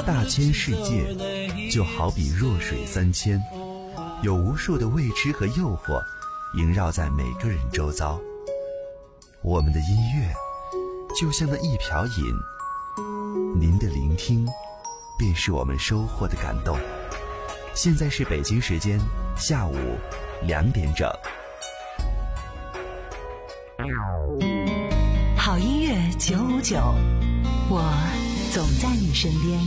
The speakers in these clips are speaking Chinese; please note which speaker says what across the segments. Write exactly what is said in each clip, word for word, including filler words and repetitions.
Speaker 1: 大千世界就好比弱水三千，有无数的未知和诱惑萦绕在每个人周遭。我们的音乐就像那一瓢饮，您的聆听便是我们收获的感动。现在是北京时间下午两点整。
Speaker 2: 好音乐九五九，我总在你身边。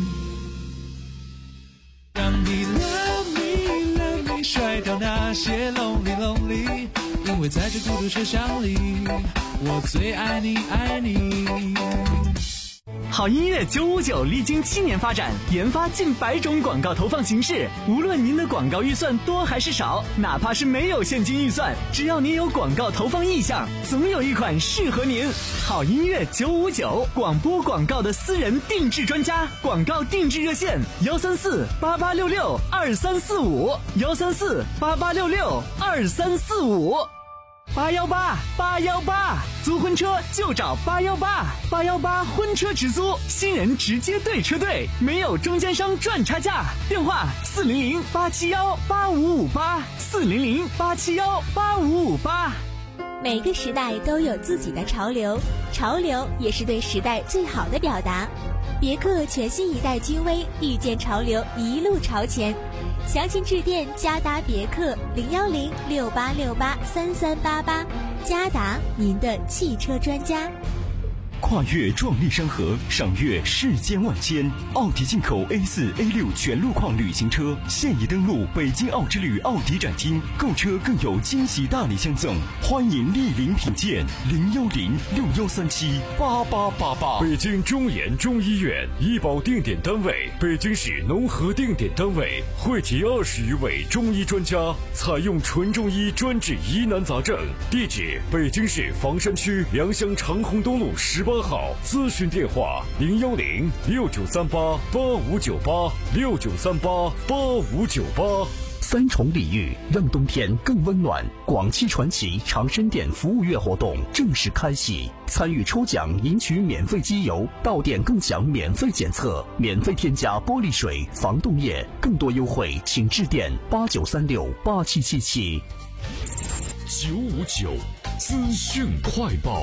Speaker 3: 让你 love me love me 甩掉那些 lonely lonely， 因为在这孤独车厢里，我最爱你爱你。
Speaker 4: 好音乐九五九历经七年发展，研发近百种广告投放形式。无论您的广告预算多还是少，哪怕是没有现金预算，只要您有广告投放意向，总有一款适合您。好音乐九五九，广播广告的私人定制专家，广告定制热线：幺三四八八六六二三四五，幺三四八八六六二三四五。八幺八八幺八，租婚车就找八幺八，八幺八婚车直租，新人直接对车队，没有中间商赚差价。电话四零零八七幺八五五八，四零零八七幺八五五八。
Speaker 5: 每个时代都有自己的潮流，潮流也是对时代最好的表达。别克全新一代君威，遇见潮流，一路朝前。详情致电嘉达别克零幺零六八六八三三八八，嘉达您的汽车专家。
Speaker 6: 跨越壮丽山河，赏阅世间万千。奥迪进口 A 四 A 六 全路况旅行车现已登陆北京奥之旅奥迪展厅，购车更有惊喜大礼相赠，欢迎莅临品鉴。零幺零六幺三七八八八八。
Speaker 7: 北京中研中医院医保定点单位，北京市农合定点单位，汇集二十余位中医专家，采用纯中医专治疑难杂症。地址：北京市房山区良乡长虹东路十八号，咨询电话零幺零六九三八八五九八六九三八八五九八。
Speaker 8: 三重礼遇让冬天更温暖。广汽传祺长生店服务月活动正式开启，参与抽奖赢取免费机油，到店更享免费检测，免费添加玻璃水、防冻液，更多优惠请致电八九三六八七七七。
Speaker 7: 九五九资讯快报。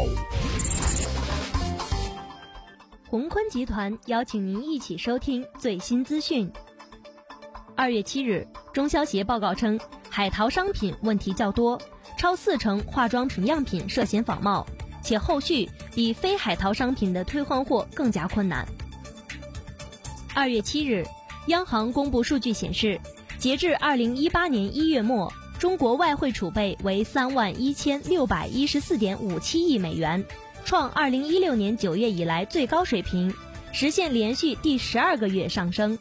Speaker 9: 宏坤集团邀请您一起收听最新资讯。二月七日，中消协报告称，海淘商品问题较多，超四成化妆品样品涉嫌仿冒，且后续比非海淘商品的退换货更加困难。二月七日，央行公布数据显示，截至二零一八年一月末，中国外汇储备为三万一千六百一十四点五七亿美元，创二零一六年九月以来最高水平，实现连续第十二个月上升。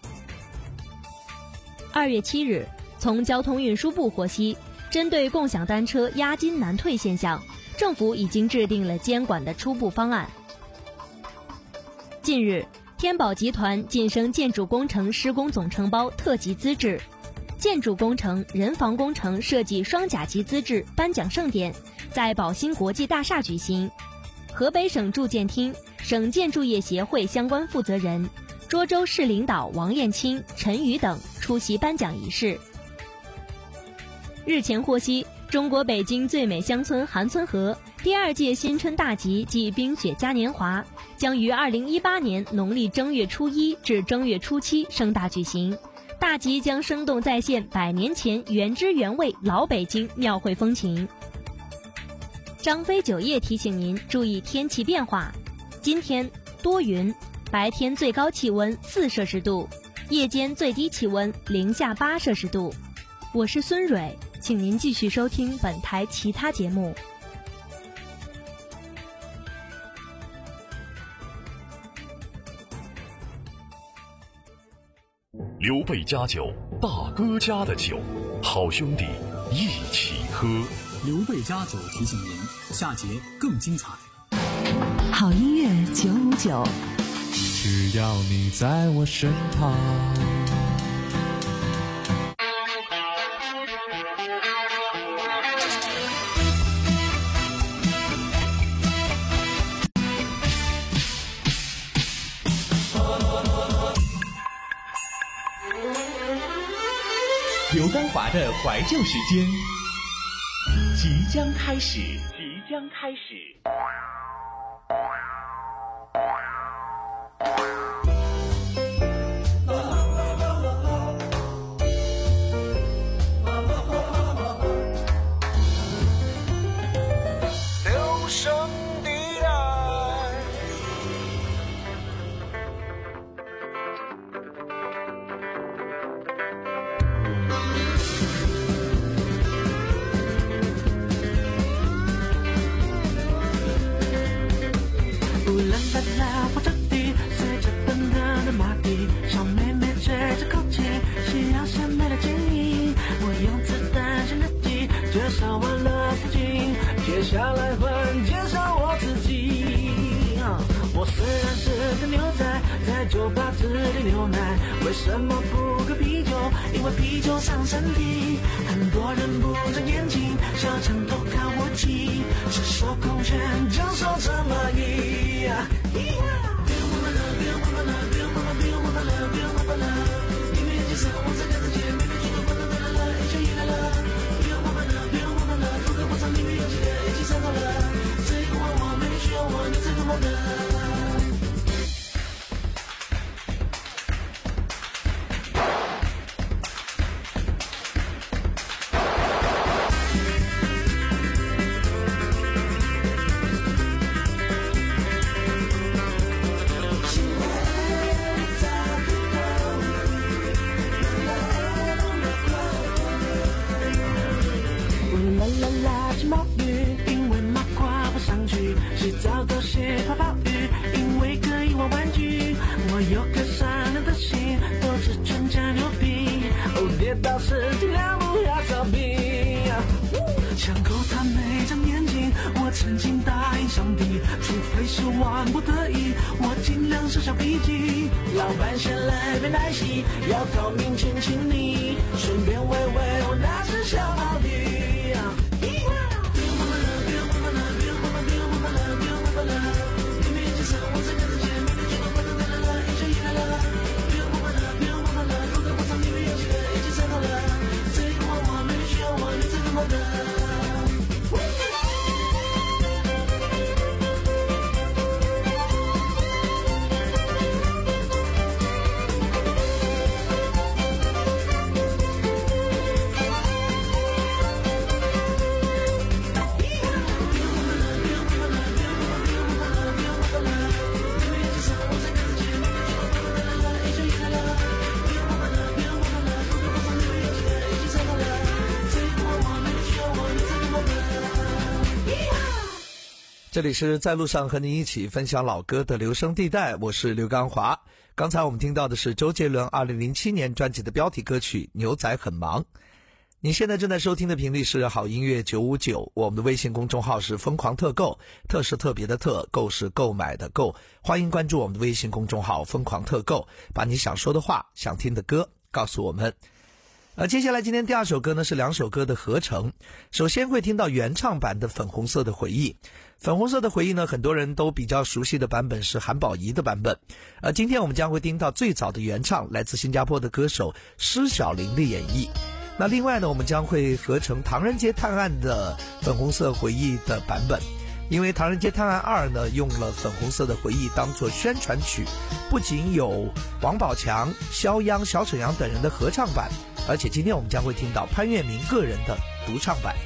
Speaker 9: 二月七日，从交通运输部获悉，针对共享单车押金难退现象，政府已经制定了监管的初步方案。近日，天宝集团晋升建筑工程施工总承包特级资质，建筑工程、人防工程设计双甲级资质颁奖盛典在宝兴国际大厦举行。河北省住建厅、省建筑业协会相关负责人、涿州市领导王艳青、陈宇等出席颁奖仪式。日前获悉，中国北京最美乡村韩村河第二届新春大集暨冰雪嘉年华将于二零一八年农历正月初一至正月初七盛大举行。大集将生动再现百年前原汁原味老北京庙会风情。张飞酒业提醒您注意天气变化，今天多云，白天最高气温四摄氏度，夜间最低气温零下八摄氏度。我是孙蕊，请您继续收听本台其他节目。
Speaker 7: 刘备家酒，大哥家的酒，好兄弟一起喝。
Speaker 10: 刘备家酒提醒您，下节更精彩。
Speaker 2: 好音乐九五九，
Speaker 3: 只要你在我身旁。
Speaker 11: 刘刚华的怀旧时间即将开始，即将开始。
Speaker 12: 留声地带。
Speaker 13: 乌兰巴拉火车底，随着奔腾的马蹄，小妹妹追着口琴，夕阳下美的剪影。我用子弹写日记，介绍完了自己，接下来换介绍我自己。我虽然是个牛仔，在酒吧只点牛奶，为什么不喝啤酒？因为啤酒伤身体。很多人不长眼睛，小强都看我气，赤手空拳就手这么一。曾经答应上帝，除非是万不得已，我尽量少小脾气。老板先来杯奶昔，要到明天请你，顺便喂喂我那只小毛驴。
Speaker 14: 这里是在路上和您一起分享老歌的留声地带，我是刘刚华。刚才我们听到的是周杰伦二零零七年专辑的标题歌曲《牛仔很忙》。你现在正在收听的频率是好音乐九五九，我们的微信公众号是疯狂特购，特是特别的特，购是购买的购，欢迎关注我们的微信公众号疯狂特购，把你想说的话、想听的歌告诉我们。呃，接下来今天第二首歌呢是两首歌的合成。首先会听到原唱版的《粉红色的回忆》。粉红色的回忆呢，很多人都比较熟悉的版本是韩宝仪的版本。呃，今天我们将会听到最早的原唱，来自新加坡的歌手施小玲的演绎。那另外呢，我们将会合成《唐人街探案》的《粉红色回忆》的版本。因为《唐人街探案二》呢用了《粉红色的回忆》当作宣传曲，不仅有王宝强、肖央、小沈阳等人的合唱版，而且今天我们将会听到潘粤明个人的独唱版。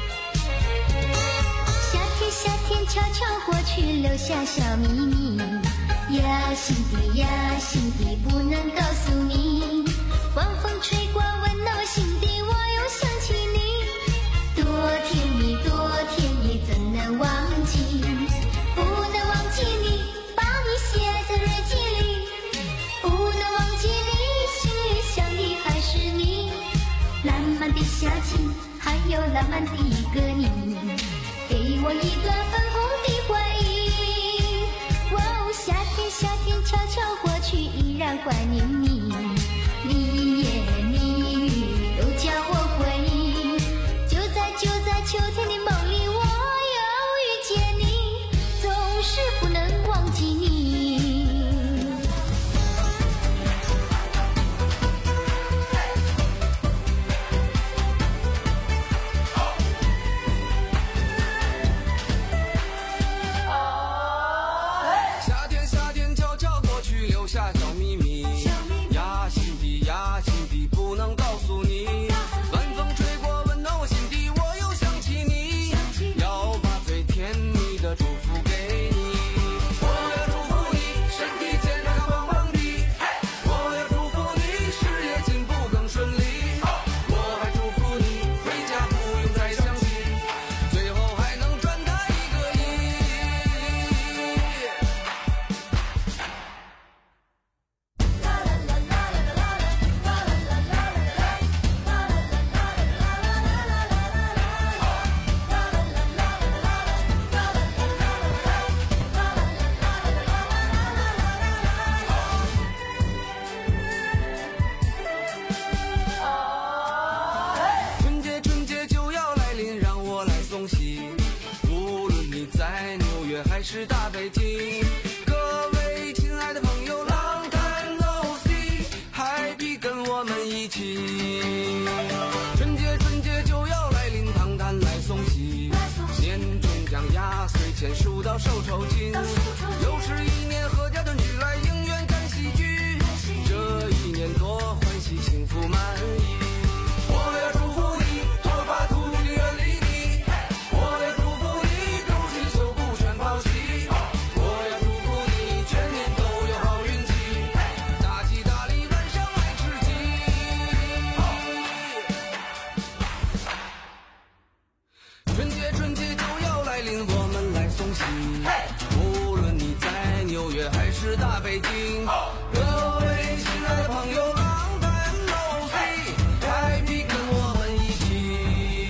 Speaker 15: 夏天夏天悄悄过去，留下小秘密，呀心底呀心底不能告诉你，晚风吹过温暖我心底，我又想起你，多甜蜜多甜蜜怎能忘记，不能忘记你，把你写在日记里，不能忘记你，心里想的还是你，浪漫的夏季还有浪漫的一个你，给我一段粉红的回忆。哦，夏天夏天悄悄过去，依然怀念你，你言你语都叫我回忆，就在就在秋天的梦里，我又遇见你，总是不能忘记你。
Speaker 12: 北京。各位亲爱的朋友 ，Long time no see，Happy 跟我们一起。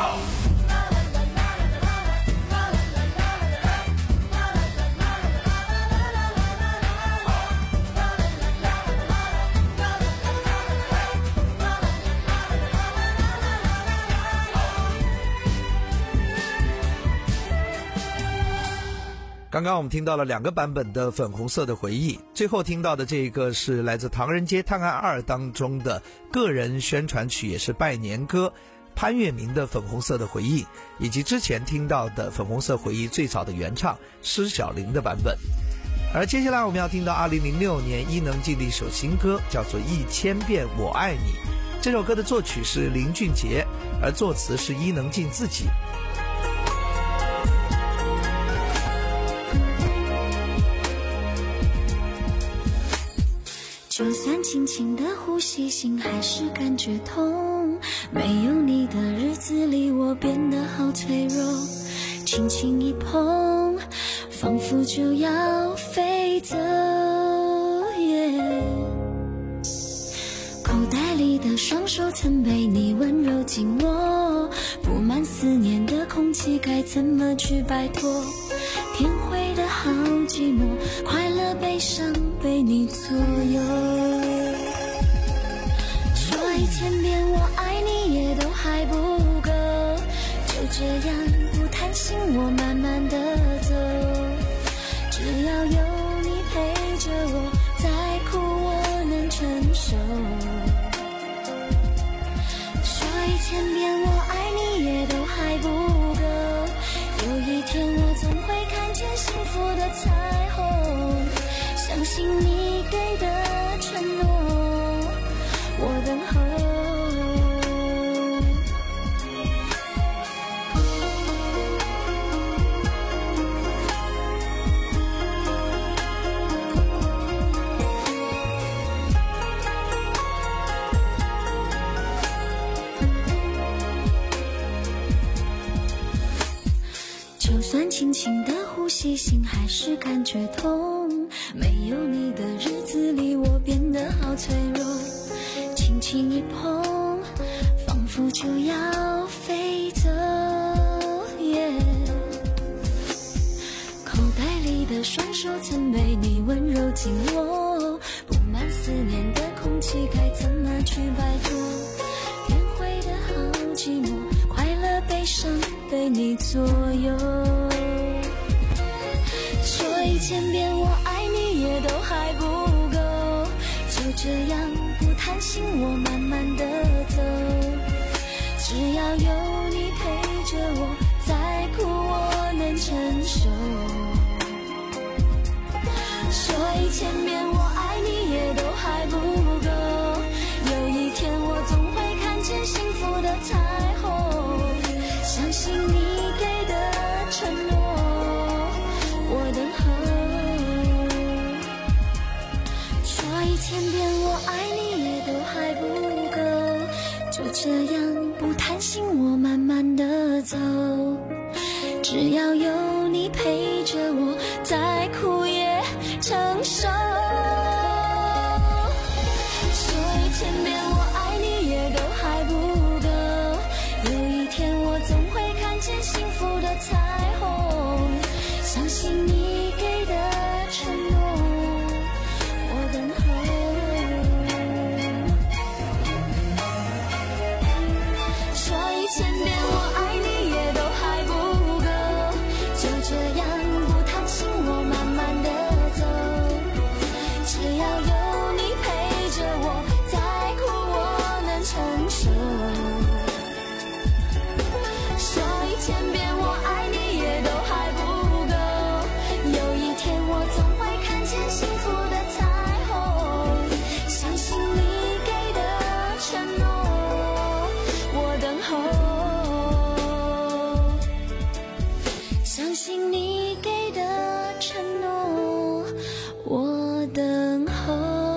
Speaker 14: 刚刚我们听到了两个版本的粉红色的回忆，最后听到的这个是来自《唐人街探案二》当中的个人宣传曲，也是拜年歌，潘粤明的粉红色的回忆，以及之前听到的粉红色回忆最早的原唱施小玲的版本。而接下来我们要听到二零零六年伊能静的一首新歌，叫做《一千遍我爱你》。这首歌的作曲是林俊杰，而作词是伊能静自己。
Speaker 15: 就算轻轻的呼吸，心还是感觉痛。没有你的日子里，我变得好脆弱。轻轻一碰，仿佛就要飞走。Yeah、口袋里的双手曾被你温柔紧握，布满思念的空气，该怎么去摆脱？天灰的好寂寞，快乐悲伤被你左右。说一千遍我爱你也都还不够，就这样不贪心我慢慢的走。只要有你陪着我，再苦我能承受。说一千遍我爱你也都还不够，有一天我总会看见幸福的彩虹。相信你给的承诺，我等候。就算轻轻的呼吸，心还是感觉痛。没有你的日子里，我变得好脆弱。轻轻一碰，仿佛就要飞走。Yeah、口袋里的双手曾被你温柔紧握，布满思念的空气，该怎么去摆脱？天灰的好寂寞，快乐悲伤被你左右。说一千遍我爱你也都还不够，就这样不贪心我慢慢的走。只要有你陪着我，再苦我能承受。说一千遍我爱你也都还不够，有一天我总会看见幸福的彩虹。相信你给的承诺，我等候。说一千遍我爱你也都还不够，就这样不贪心我慢慢的走。只要有你陪着我，再苦也承受。说一千遍我爱你也都还不够，有一天我总会看见幸福的彩虹。相信你给的承诺，我等候。说一千遍我爱你也都还不够，就这样不贪心我慢慢的走。只要有你陪着我，再苦我能承受。说一千遍我爱你也都还不够，有一天我总会看见幸福的彩虹。相信你给的承诺，我等候。相信你给的承诺，我等候。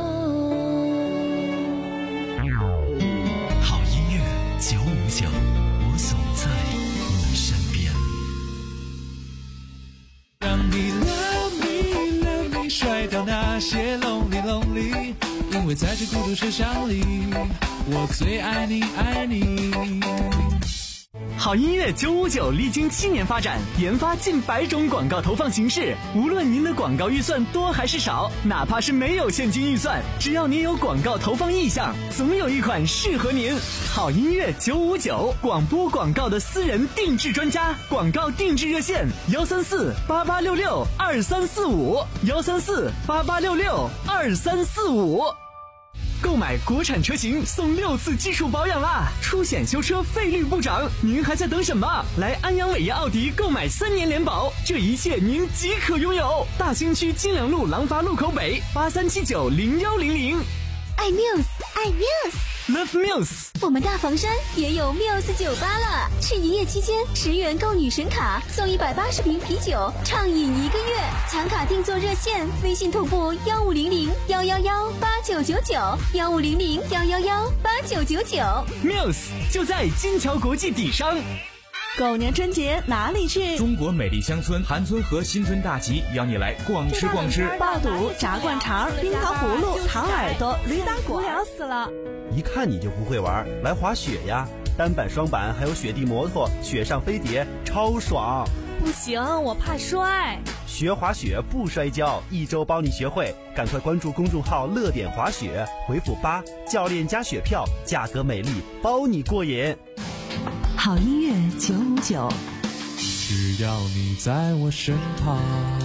Speaker 16: 好音乐九五九，我总在你身边。
Speaker 3: 让你 love me love me 甩掉那些 lonely lonely， 因为在这孤独车厢里，我最爱你爱你。
Speaker 4: 好音乐九五九历经七年发展，研发近百种广告投放形式。无论您的广告预算多还是少，哪怕是没有现金预算，只要您有广告投放意向，总有一款适合您。好音乐九五九，广播广告的私人定制专家，广告定制热线：幺三四八八六六二三四五，幺三四八八六六二三四五。购买国产车型送六次基础保养啦，出险修车费率不涨，您还在等什么？来安阳伟业奥迪购买三年联保，这一切您即可拥有。大兴区金良路廊坊路口北八三七九零幺零零。
Speaker 5: 爱 Muse， 爱 Muse，Love
Speaker 4: Muse。
Speaker 5: 我们大房山也有 Muse 酒吧了，是营业期间十元购女神卡送一百八十瓶啤酒，畅饮一个月。抢卡订座热线：微信同步幺五零零幺幺幺八九九九，幺五零零幺幺幺八九九九。
Speaker 4: Muse 就在金桥国际底商。
Speaker 2: 狗年春节哪里去？
Speaker 17: 中国美丽乡村韩村和新村大集邀你来逛吃逛吃，
Speaker 2: 爆肚、炸灌肠、冰糖葫芦、糖耳朵、驴打滚，无聊死了。
Speaker 18: 一看你就不会玩，来滑雪呀！单板、双板，还有雪地摩托、雪上飞碟，超爽！
Speaker 2: 不行，我怕摔。
Speaker 18: 学滑雪不摔跤，一周包你学会。赶快关注公众号“乐点滑雪”，回复八，教练加雪票，价格美丽，包你过瘾。
Speaker 2: 好音乐九五九，
Speaker 3: 只要你在我身旁。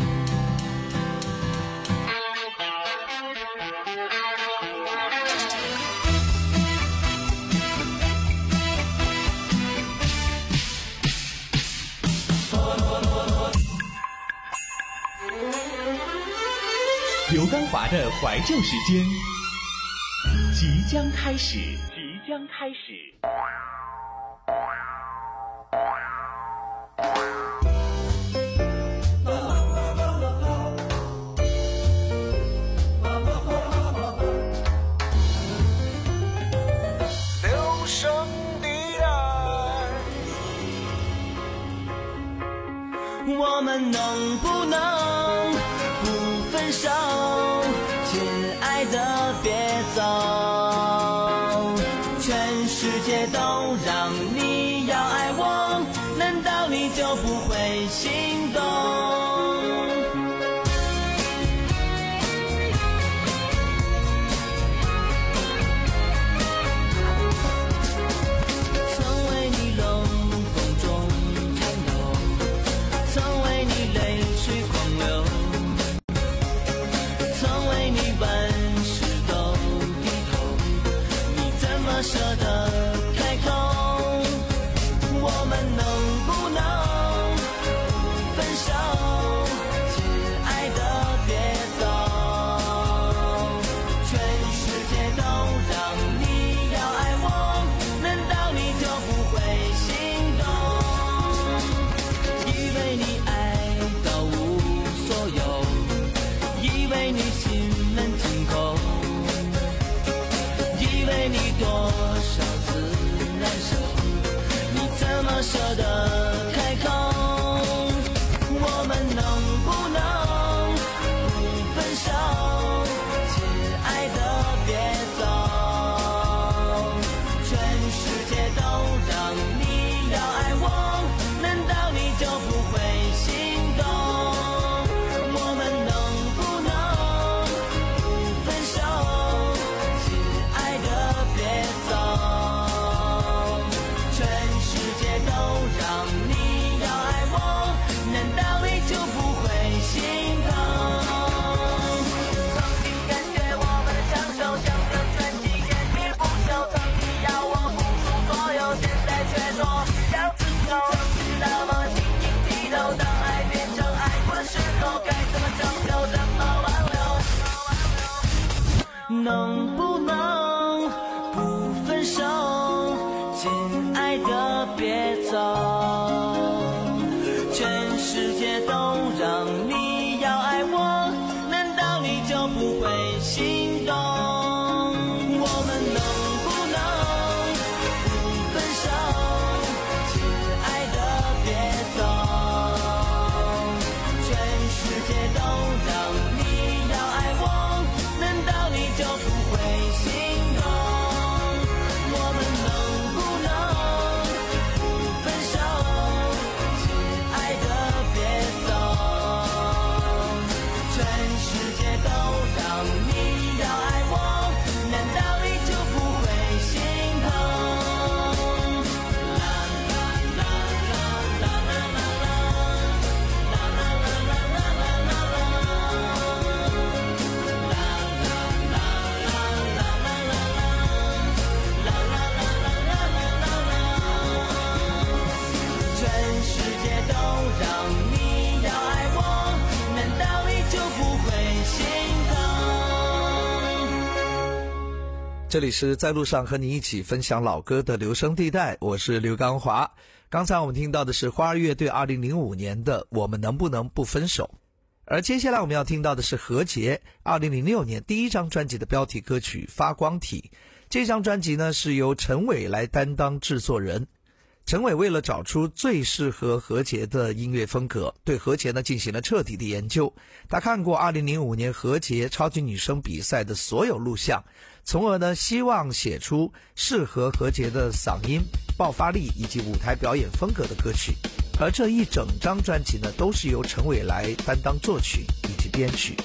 Speaker 11: 刘刚华的怀旧时间即将开始，即将开始。
Speaker 12: 留声地带，
Speaker 19: 我们能不能不分手？亲爱的，别走，全世界都让你要爱我，难道你就不会心动？舍得开口，我们能不能不分手？亲爱的，别走，全世界都让你要爱我，难道你就不会心动？以为你爱到无所有，以为你心门紧扣，以为你多少次难受，你怎么舍得开口？我们能不能不分手？亲爱的，别走，全世界都让你要爱我，难道你就不会心动？我们能不能不分手？亲爱的，别走，全世界都让你要爱我，难道你就不会心痛？曾经感觉我们的相守像个传奇，坚持不朽。曾经要我付出所有，现在却说要自由。曾经那么轻易低头，当爱变成爱过的时候，该怎么拯救，怎么挽留？能不能不分手？亲爱的，别走，全世界都让你要爱我，难道你就不会心动？我们能不能不分手？亲爱的，别走，全世界都让你要爱我，
Speaker 14: 这里是在路上和你一起分享老歌的留声地带，我是刘刚华。刚才我们听到的是花儿乐队二零零五年的《我们能不能不分手》，而接下来我们要听到的是何洁二零零六年第一张专辑的标题歌曲《发光体》。这张专辑呢是由陈伟来担当制作人。陈伟为了找出最适合何洁的音乐风格，对何洁呢进行了彻底的研究。他看过二零零五年何洁超级女声比赛的所有录像，从而呢希望写出适合何洁的嗓音、爆发力以及舞台表演风格的歌曲。而这一整张专辑呢都是由陈伟来担当作曲以及编曲。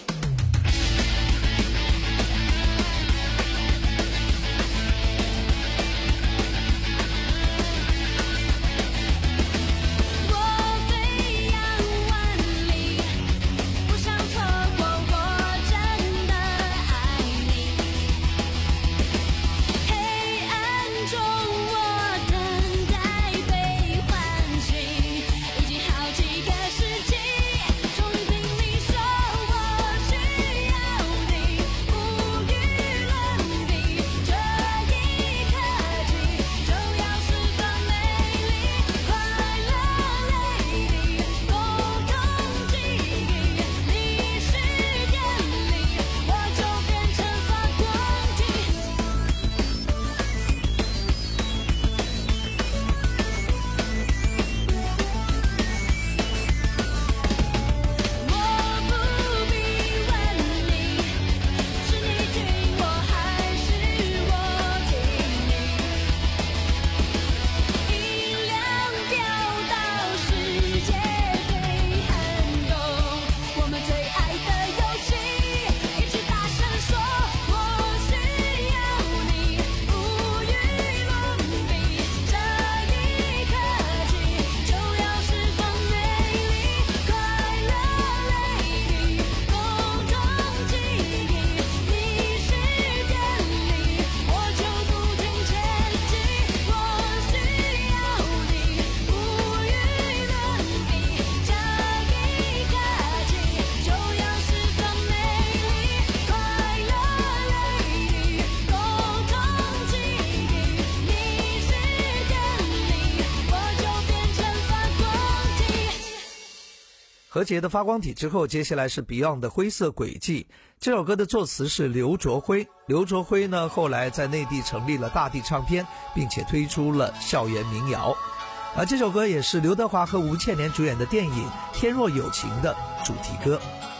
Speaker 14: 何洁的发光体之后，接下来是 Beyond 的灰色轨迹。这首歌的作词是刘卓辉。刘卓辉呢，后来在内地成立了大地唱片，并且推出了校园民谣。而这首歌也是刘德华和吴倩莲主演的电影《天若有情》的主題歌。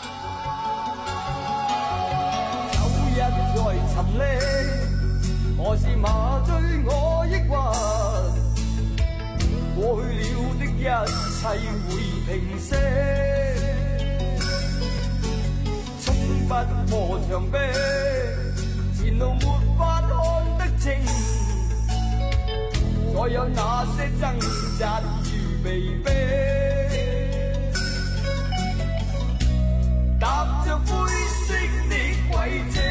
Speaker 12: 有日在沉溺，何時麻醉我抑鬱？過去了的一切會平息，衝不破牆壁，前路沒法看得清，所有那些掙扎如被逼，踏着灰色的軌跡，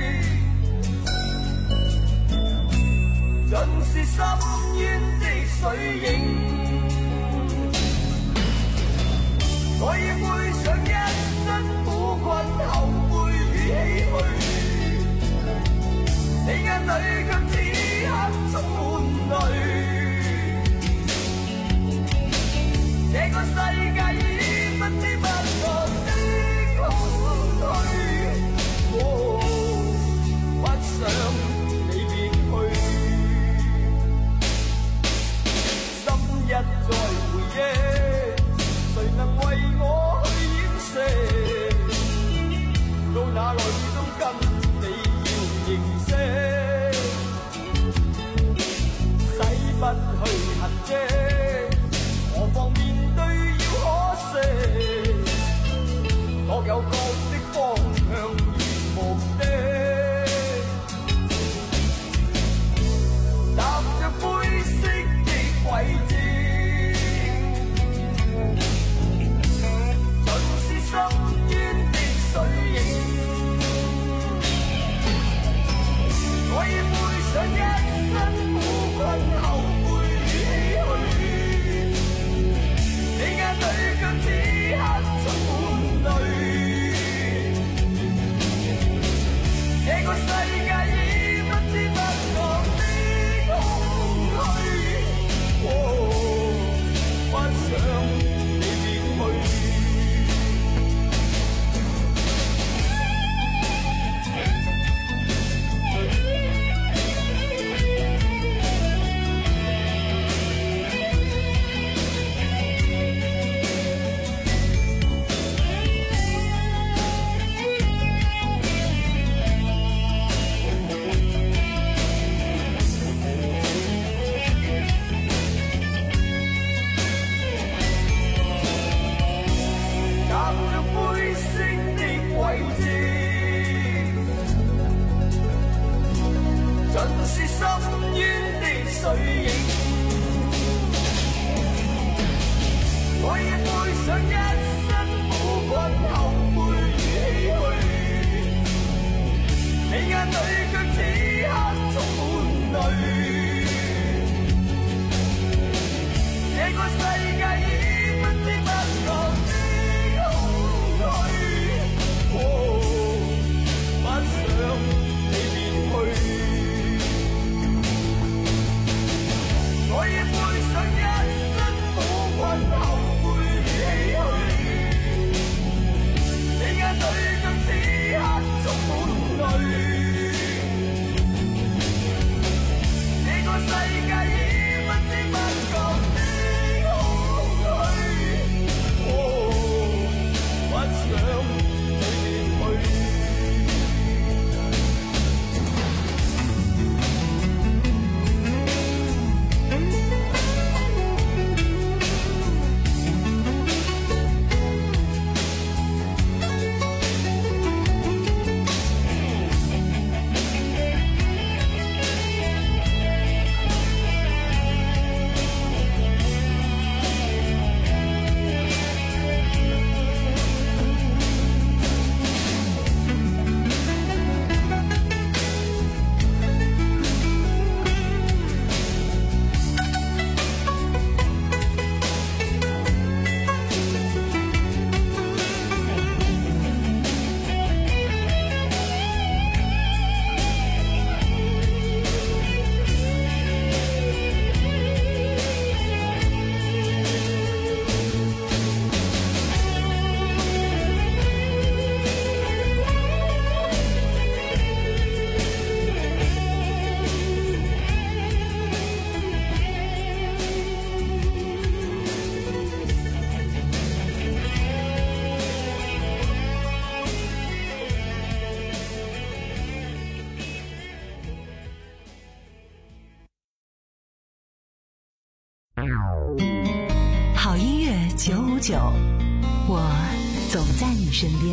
Speaker 12: 盡是深淵的水影。我已背上一身苦困、後悔與唏噓，你眼裏卻此刻充滿淚。這個世界已不知不覺的空虛，哦，不想你別去，心一再回憶。誰能為我去掩飾？到哪裏都跟你要認識，洗不去痕跡，何妨面對要可惜。 眼里卻此刻充滿淚。這個世界已不知不覺的空虛，哦，不想你離去。我已背上一身苦困，後悔唏噓。你眼裏卻此刻充滿淚。這個世界已不知不覺的空虛，哦，不想你離去。
Speaker 2: 好音乐九五九，我总在你身边。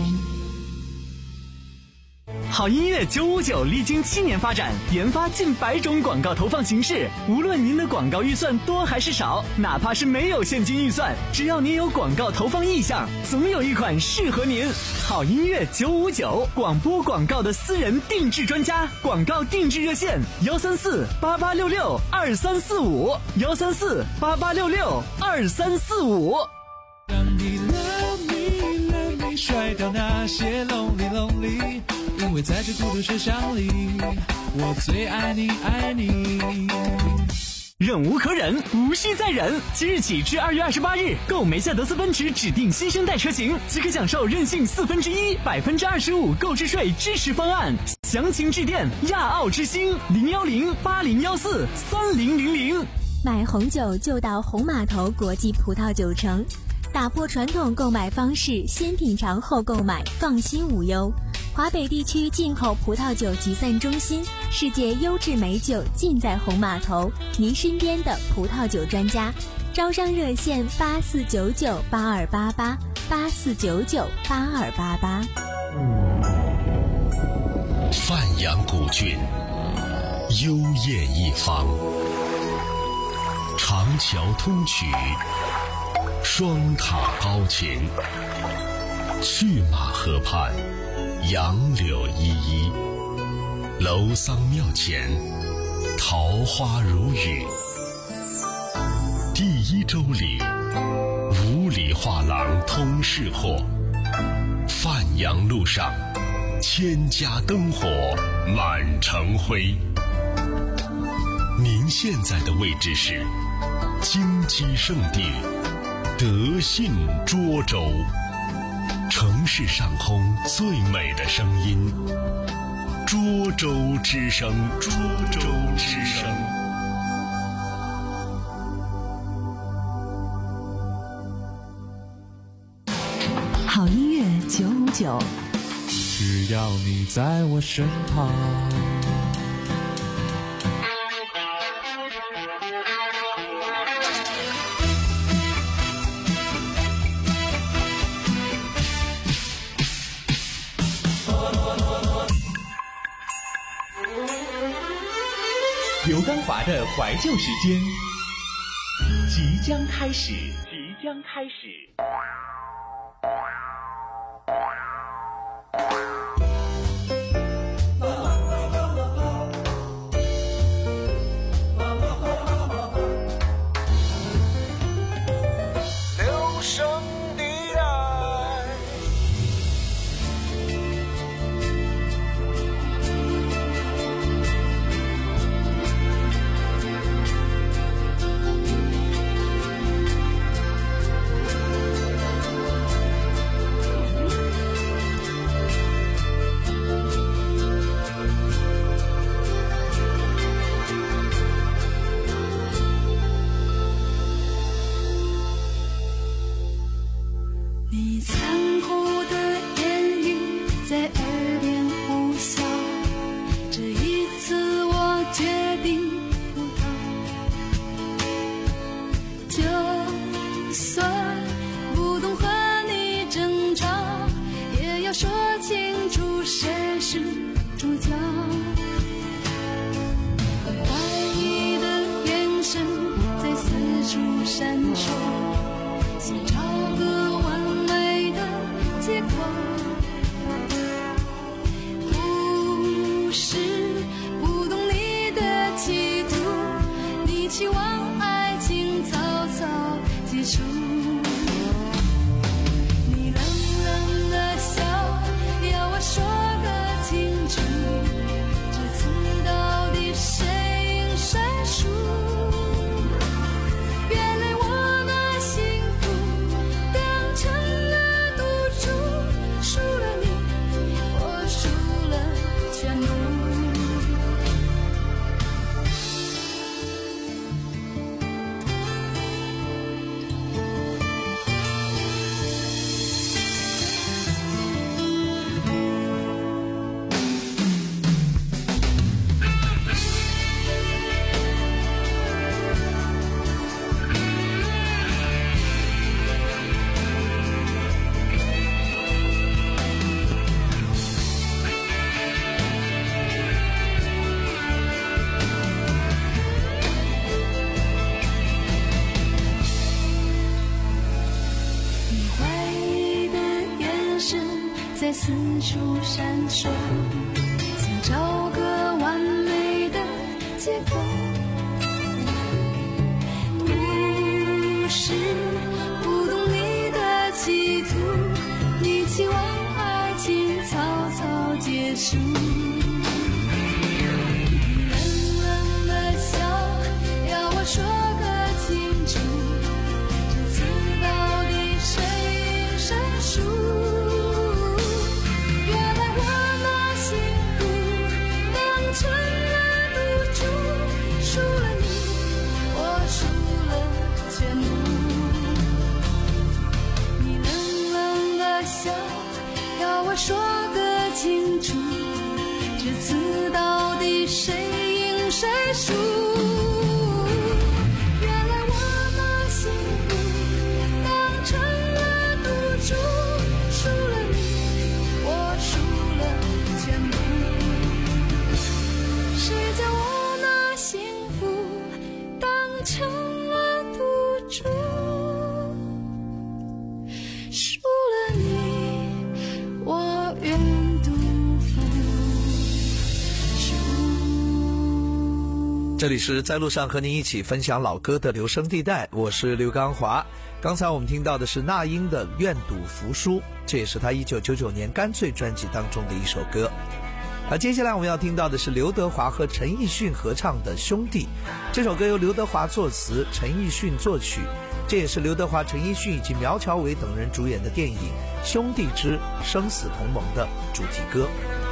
Speaker 4: 好音乐九五九历经七年发展，研发近百种广告投放形式。无论您的广告预算多还是少，哪怕是没有现金预算，只要您有广告投放意向，总有一款适合您。好音乐九五九，广播广告的私人定制专家，广告定制热线：幺三四八八六六二三四五，幺三四八八六六二三四五。
Speaker 3: 让你 love me love me 甩掉那些 lonely lonely， 因为在这孤独车厢里，我最爱你爱你。
Speaker 4: 忍无可忍，无需再忍。即日起至二月二十八日，购梅赛德斯奔驰指定新生代车型，即可享受任性四分之一、百分之二十五购置税支持方案。详情致电亚奥之星零幺零八零幺四三零零零。
Speaker 5: 买红酒就到红码头国际葡萄酒城，打破传统购买方式，先品尝后购买，放心无忧。华北地区进口葡萄酒集散中心，世界优质美酒尽在红码头，您身边的葡萄酒专家。招商热线八四九九八二八八八四九九八二八八。
Speaker 6: 范阳古郡，幽艳一方，长桥通衢，双塔高擎，去马河畔，杨柳依依，楼桑庙前，桃花如雨。第一洲里，五里画廊通市货，范阳路上，千家灯火满城辉。您现在的位置是金鸡圣地德信涿州，城市上空最美的声音，涿州之声，涿州之声。
Speaker 2: 好音乐九五九，
Speaker 3: 只要你在我身旁。
Speaker 11: 刘刚华的怀旧时间即将开始，即将开始。
Speaker 20: 不是不懂你的企图，你期望爱情草草结束。你冷冷的笑，要我说个清楚，这次到底谁赢谁输？原来我的幸福当成了赌注，输了你，我输了全部。在四处闪烁，想找个完美的结果。不是不懂你的企图，你期望爱情草草结束。冷冷的笑，要我说个清楚，这次到底谁赢谁输？成了赌注，输了你，我输了全部。你冷冷的笑，要我说个清楚，这次到底谁赢谁输？原来我的幸福当成了赌注，输了你，我输了全部。谁叫我拿幸福当成了赌注，输了你，我愿赌服输。
Speaker 14: 这里是在路上和您一起分享老歌的留声地带，我是刘刚华。刚才我们听到的是那英的《愿赌服输》，这也是他一九九九年《干脆》专辑当中的一首歌。而接下来我们要听到的是刘德华和陈奕迅合唱的《兄弟》，这首歌由刘德华作词，陈奕迅作曲，这也是刘德华、陈奕迅以及苗侨伟等人主演的电影《兄弟之生死同盟》的主题歌。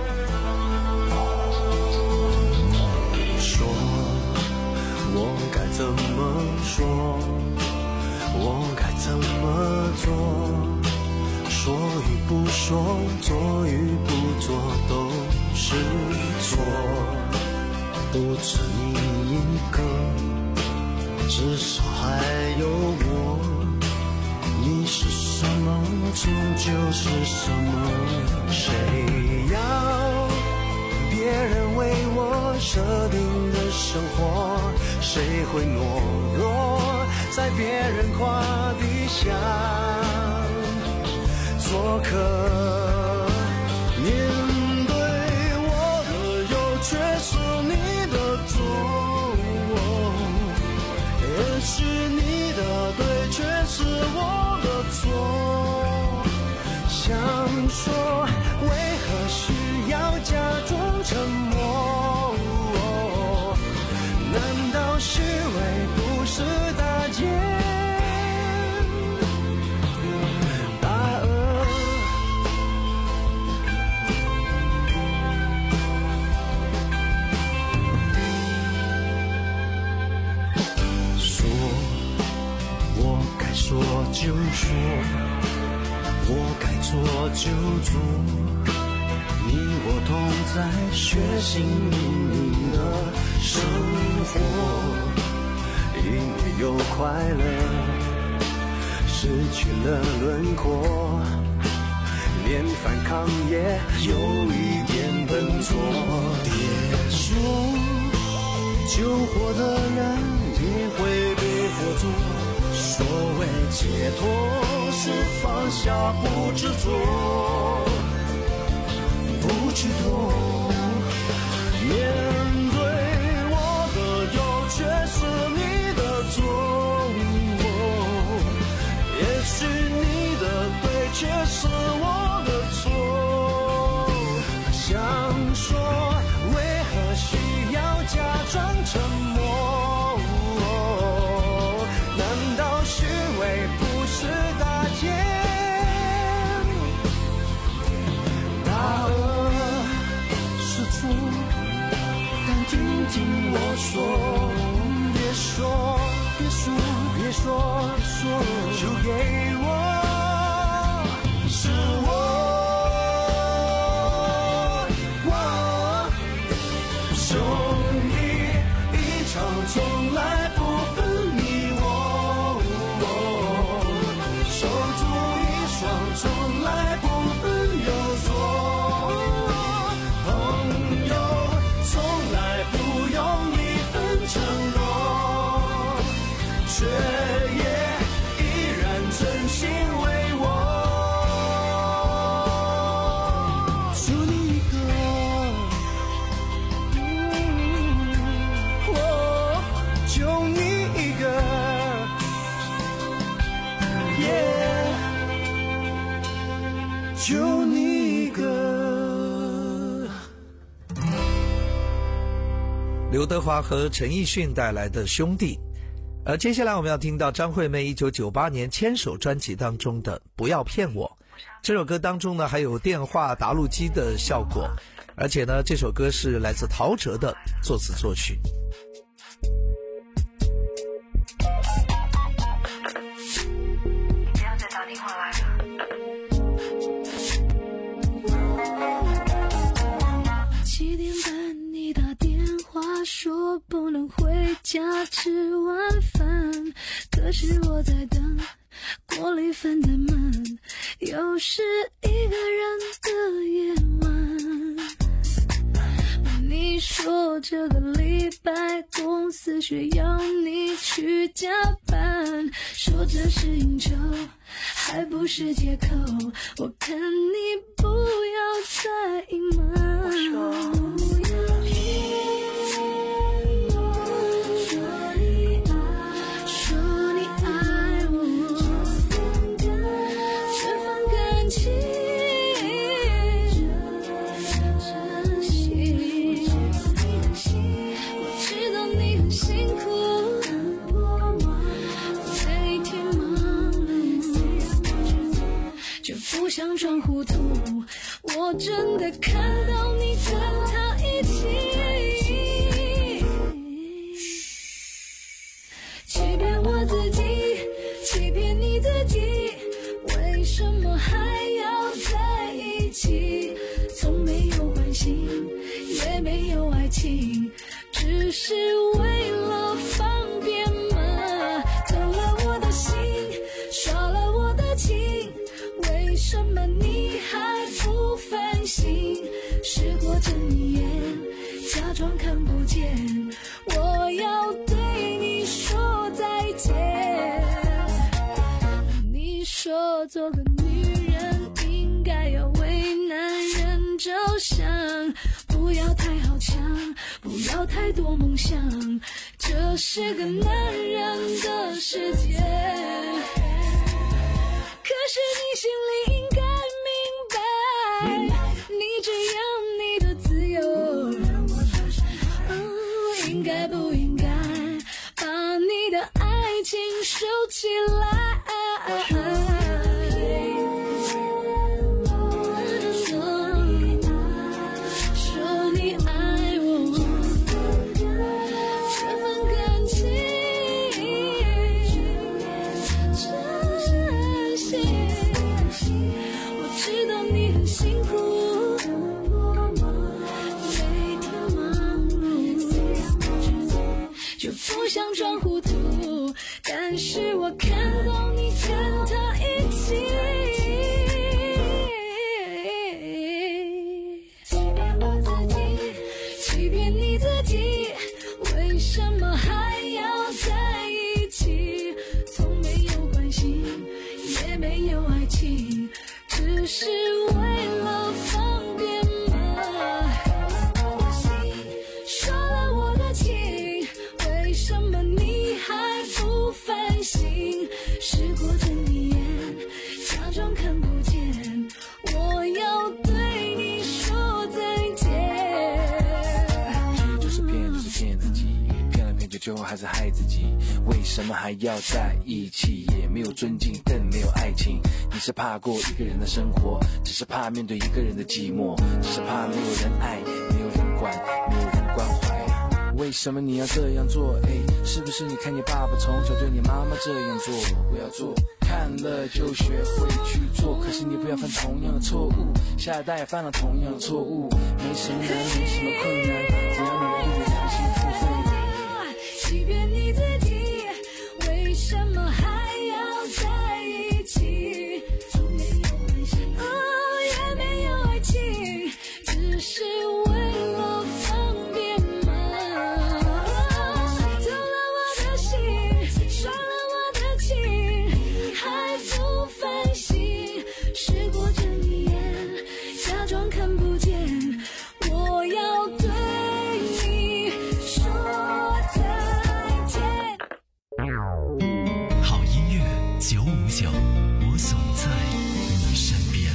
Speaker 19: 说，我该怎么说？我该怎么做？说与不说，做与不做都是错，不止你一个，至少还有我。你是什么，终究是什么。谁要别人为我设定的生活？谁会懦弱在别人胯底下做客？是你的错，也是你的对，却是我的错。想说，为何需要假装沉默？难道虚伪不是大奸大恶？说就说，我该做就做，你我同在血腥淋淋的生活，因为有快乐，失去了轮廓，连反抗也有一点笨拙。别说，救火的人也会被火灼。所谓解脱是放下不执着，不去躲，
Speaker 12: 能说？为何需要假装沉默？难道虚伪不是大奸？大恶是错，但听听我说，别说，别说，别说，别说，就给我。是我，我守你一场，从来不分你我，守住一双，从来不分有错。朋友从来不用一份承诺，却也依然真心为我。就你一个。
Speaker 14: 刘德华和陈奕迅带来的《兄弟》，而接下来我们要听到张惠妹一九九八年牵手专辑当中的《不要骗我》。这首歌当中呢还有电话答录机的效果，而且呢这首歌是来自陶喆的作词作曲。
Speaker 21: 不要再打电话来了。
Speaker 20: 七点半你打电话说不能回家吃晚饭，可是我在等，锅里饭在焖，又是一个人的夜晚。你说这个礼拜公司需要你去加班，说这是应酬还不是借口，我看你不要再隐瞒。我说不想装糊涂，我真的看到你跟他一起欺骗我自己，欺骗你自己，为什么还要在一起？从没有关心，也没有爱情，只是为了方便嘛，偷了我的心，耍了我的情，为什么你还不反省？时过境迁，假装看不见，我要对你说再见。你说做个女人应该要为男人着想，不要太好强，不要太多梦想，这是个男人的世界。可是你心里应该明白，你只要你的自由，哦，应该不应该把你的爱情收起来？说你爱我，这份感情真心，我知道你很辛苦，每天忙碌，就不想装糊涂，但是我看到你跟他一起欺骗我自己，欺骗你自己，为什么还要在一起？从没有关心，也没有爱情，只是为了方便嘛。耍了我的情，为什么你还不反省？
Speaker 21: 最后还是害自己。为什么还要在一起？也没有尊敬，更没有爱情。你是怕过一个人的生活，只是怕面对一个人的寂寞，只是怕没有人爱，没有人管，没有人关怀。为什么你要这样做？哎，是不是你看你爸爸从小对你妈妈这样做？不要做，看了就学会去做。可是你不要犯同样的错误，下一代也犯了同样的错误。没什么难，没什么困难，只要你愿意良心付费。
Speaker 20: 欺骗你自己，为什么还要在一起？从没有关系，哦，也没有爱情，只是为了方便嘛。偷了我的心，伤了我的情，还不反省。时过这一夜，假装看不见，我要对你说再见。
Speaker 16: 好音乐九五九，我总在你身边。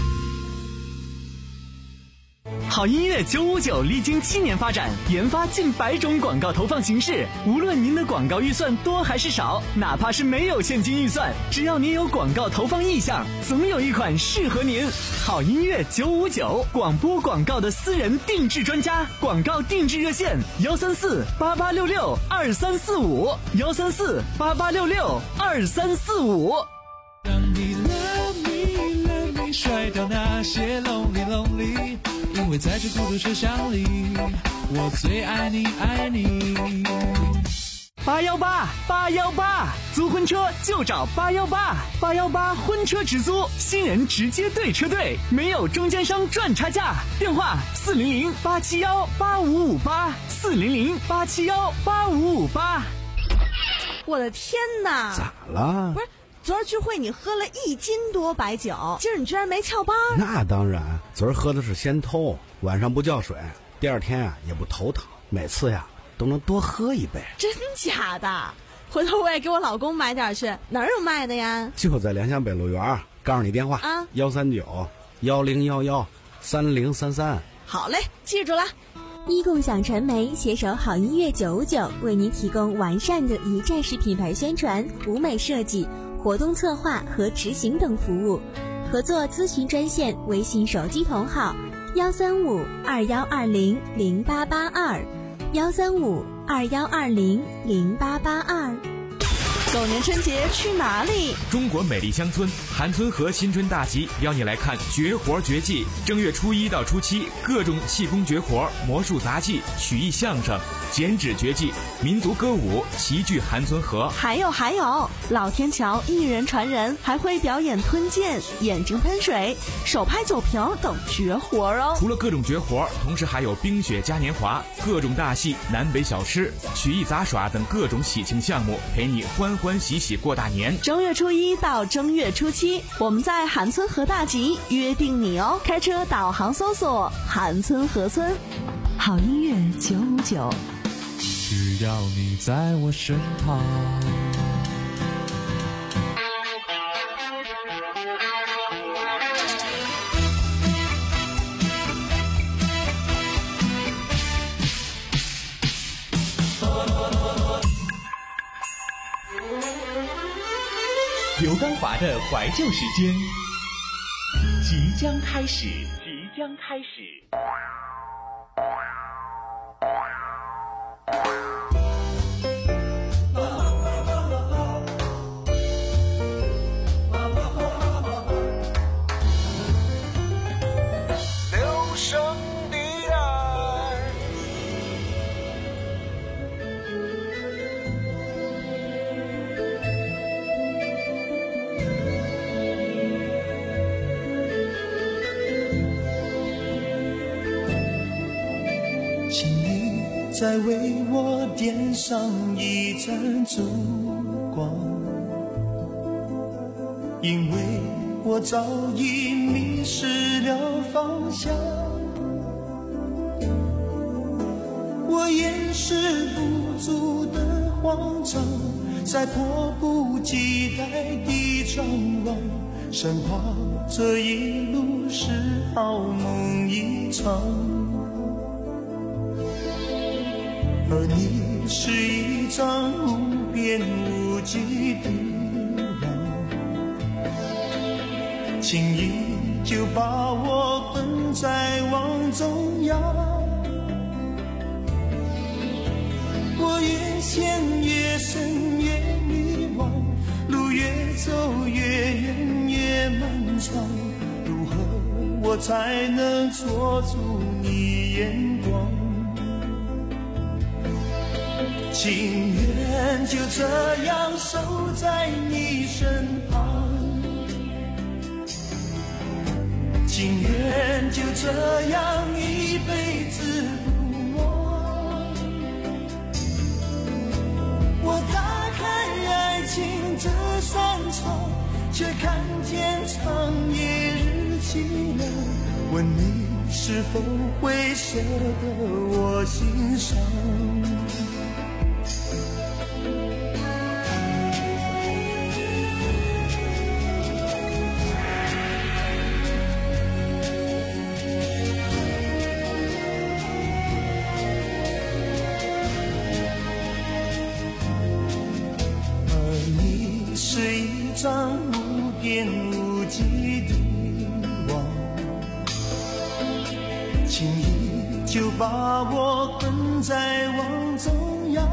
Speaker 4: 好音乐九五九历经七年发展，研发近百种广告投放形式。无论您的广告预算多还是少，哪怕是没有现金预算，只要您有广告投放意向，总有一款适合您。好音乐九五九，广播广告的私人定制专家，广告定制热线：幺三四八八六六二三四五，幺三四八八六六二三四五。
Speaker 3: 让你 love me love me 甩掉那些 lonely lonely， 因为在这孤独车厢里，我最爱你爱你。
Speaker 4: 八幺八八幺八，租婚车就找八幺八，八幺八婚车直租，新人直接对车队，没有中间商赚差价。电话四零零八七幺八五五八，四零零八七幺八五五八。
Speaker 22: 我的天哪！
Speaker 23: 咋了？
Speaker 22: 不是，昨儿聚会你喝了一斤多白酒，今儿你居然没翘班？
Speaker 23: 那当然，昨儿喝的是仙偷，晚上不叫水，第二天啊也不头疼，每次呀都能多喝一杯。
Speaker 22: 真假的？回头我也给我老公买点去，哪儿有卖的呀？
Speaker 23: 就在良乡北路园，告诉你电话
Speaker 22: 啊，
Speaker 23: 幺三九幺零幺幺三零三三。
Speaker 22: 好嘞，记住了。
Speaker 5: 一共享传媒携手好音乐九五九，为您提供完善的一站式品牌宣传、舞美设计、活动策划和执行等服务。合作咨询专线：微信手机同号幺三五二幺二零零八八二，幺三五二幺二零零八八二。
Speaker 22: 狗年春节去哪里？
Speaker 17: 中国美丽乡村韩村河新春大集邀你来看绝活绝技。正月初一到初七，各种气功绝活、魔术杂技、曲艺相声、剪纸绝技、民族歌舞齐聚韩村河。
Speaker 22: 还有还有，老天桥一人传人，还会表演吞剑、眼睛喷水、手拍酒瓶等绝活哦。
Speaker 17: 除了各种绝活，同时还有冰雪嘉年华、各种大戏、南北小吃、曲艺杂耍等各种喜庆项目，陪你欢欢喜喜过大年。
Speaker 22: 正月初一到正月初七，我们在韩村河大集约定你哦。开车导航搜索韩村河村。
Speaker 2: 好音乐九五九，
Speaker 3: 只要你在我身旁。
Speaker 11: 刘刚华的怀旧时间即将开始，即将开始。
Speaker 12: 留声地带。
Speaker 24: 请你再为我点上一盏烛光，因为我早已迷失了方向。我掩饰不住的慌张，在迫不及待地张望，生怕这一路是好梦一场。而你是一张无边无际的网，轻易就把我困在网中央。我越陷越深越迷惘，路越走越远越漫长，如何我才能捉住你眼光？情愿就这样守在你身旁，情愿就这样一辈子不忘。我打开爱情这扇窗，却看见长夜日凄凉，问你是否会舍得我心伤？张无边无际的网，轻易就把我困在网中央。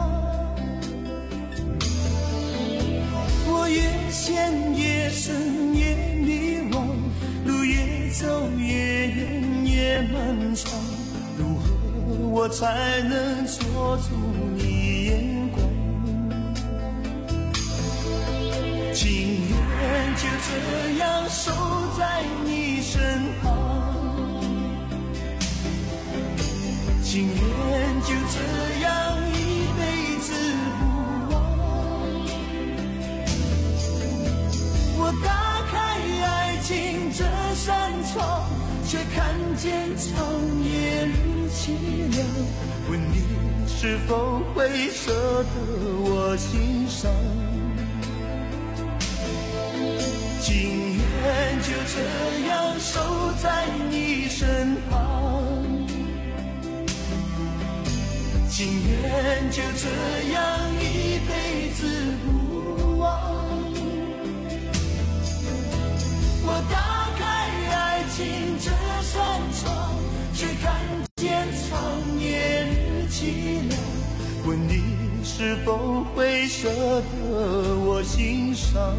Speaker 24: 我越陷越深越迷惘，路越走越远越漫长，如何我才能捉住你眼光？情愿就这样守在你身旁，情愿就这样一辈子不忘。我打开爱情这扇窗，却看见长夜日凄凉，问你是否会舍得我心伤？情愿就这样守在你身旁，情愿就这样一辈子不忘。我打开爱情这扇窗，却看见长夜日凄凉，问你是否会舍得我心伤？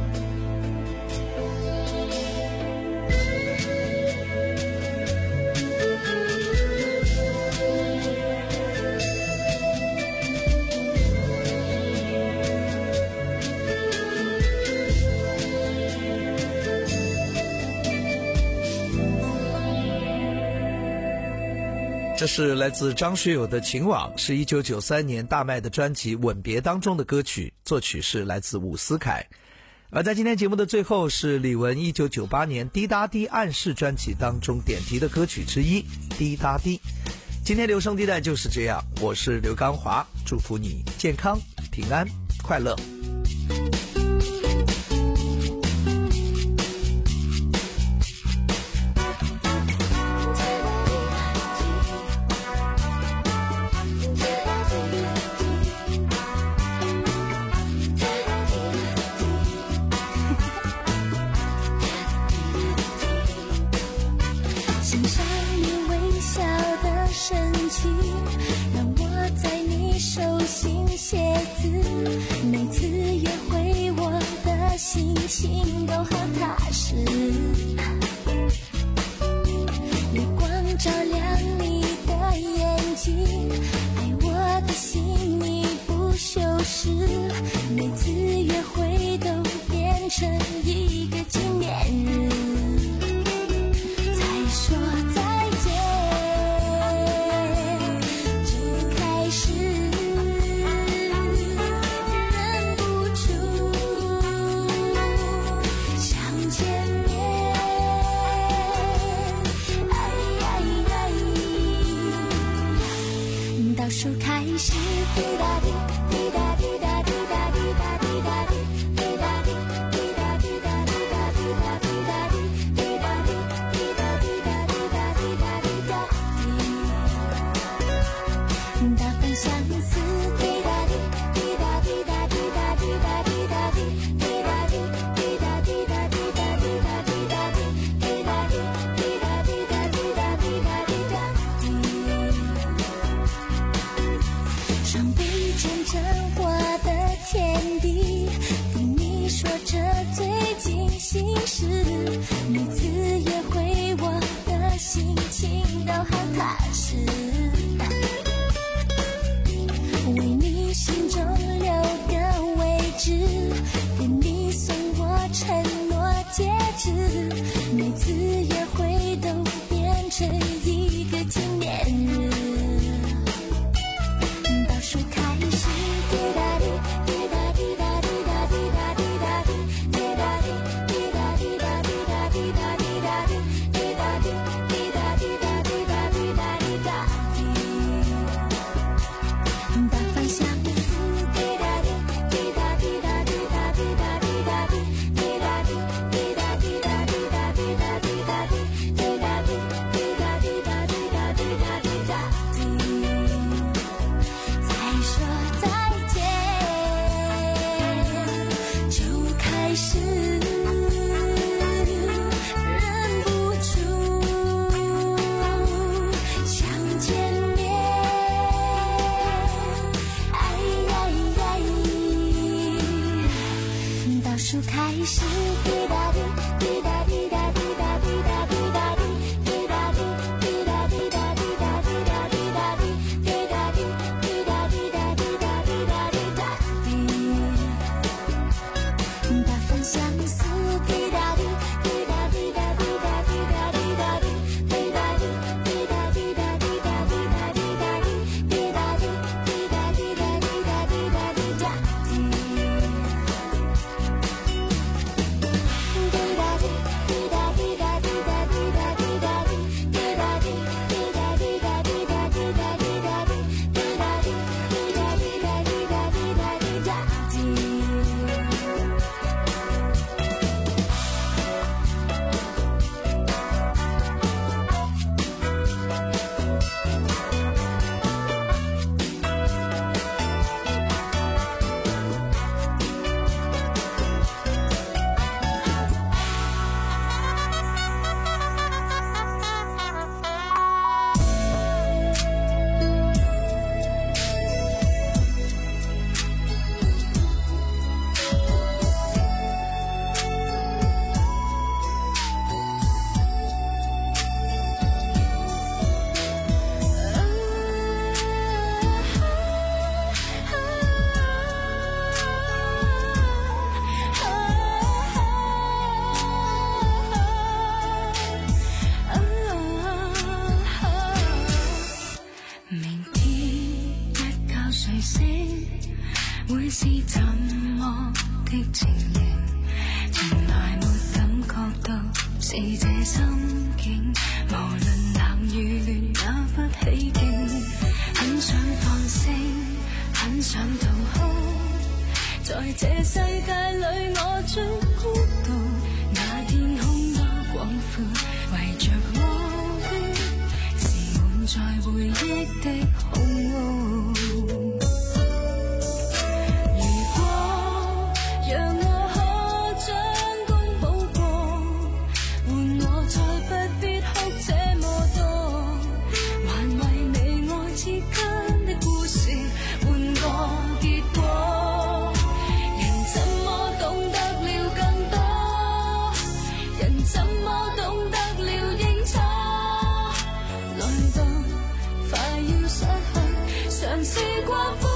Speaker 14: 这是来自张学友的《情网》，是一九九三年大卖的专辑《吻别》当中的歌曲，作曲是来自伍思凯。而在今天节目的最后，是李玟一九九八年《滴答滴暗示》专辑当中点题的歌曲之一《滴答滴》。今天留声地带就是这样，我是刘刚华，祝福你健康、平安、快乐。
Speaker 20: 心都好踏实，月光照亮你的眼睛，爱我的心你不修饰，每次约会都变成一个纪念日，才说再见，只开始忍不住数开始，滴答滴，滴答滴答滴答滴答滴答滴，滴答滴，滴答滴答滴答滴答滴答滴，滴答滴，滴答滴答滴答滴答滴答滴，大分相思，滴答滴。 明天一覺睡醒，會是怎麼的情形？從來沒感覺到是這心境，無論冷與暖也不起勁，很想放聲，很想逃開，在這世界裏我最孤獨，那天空多廣闊，圍着我的是滿載回憶的空屋。如果讓我可將功補過，換我再不必哭這麼多，還為你愛之間的故事換個結果。人怎麼懂得了更多？人怎麼懂得了認錯？來吧，快要失去，嘗試過。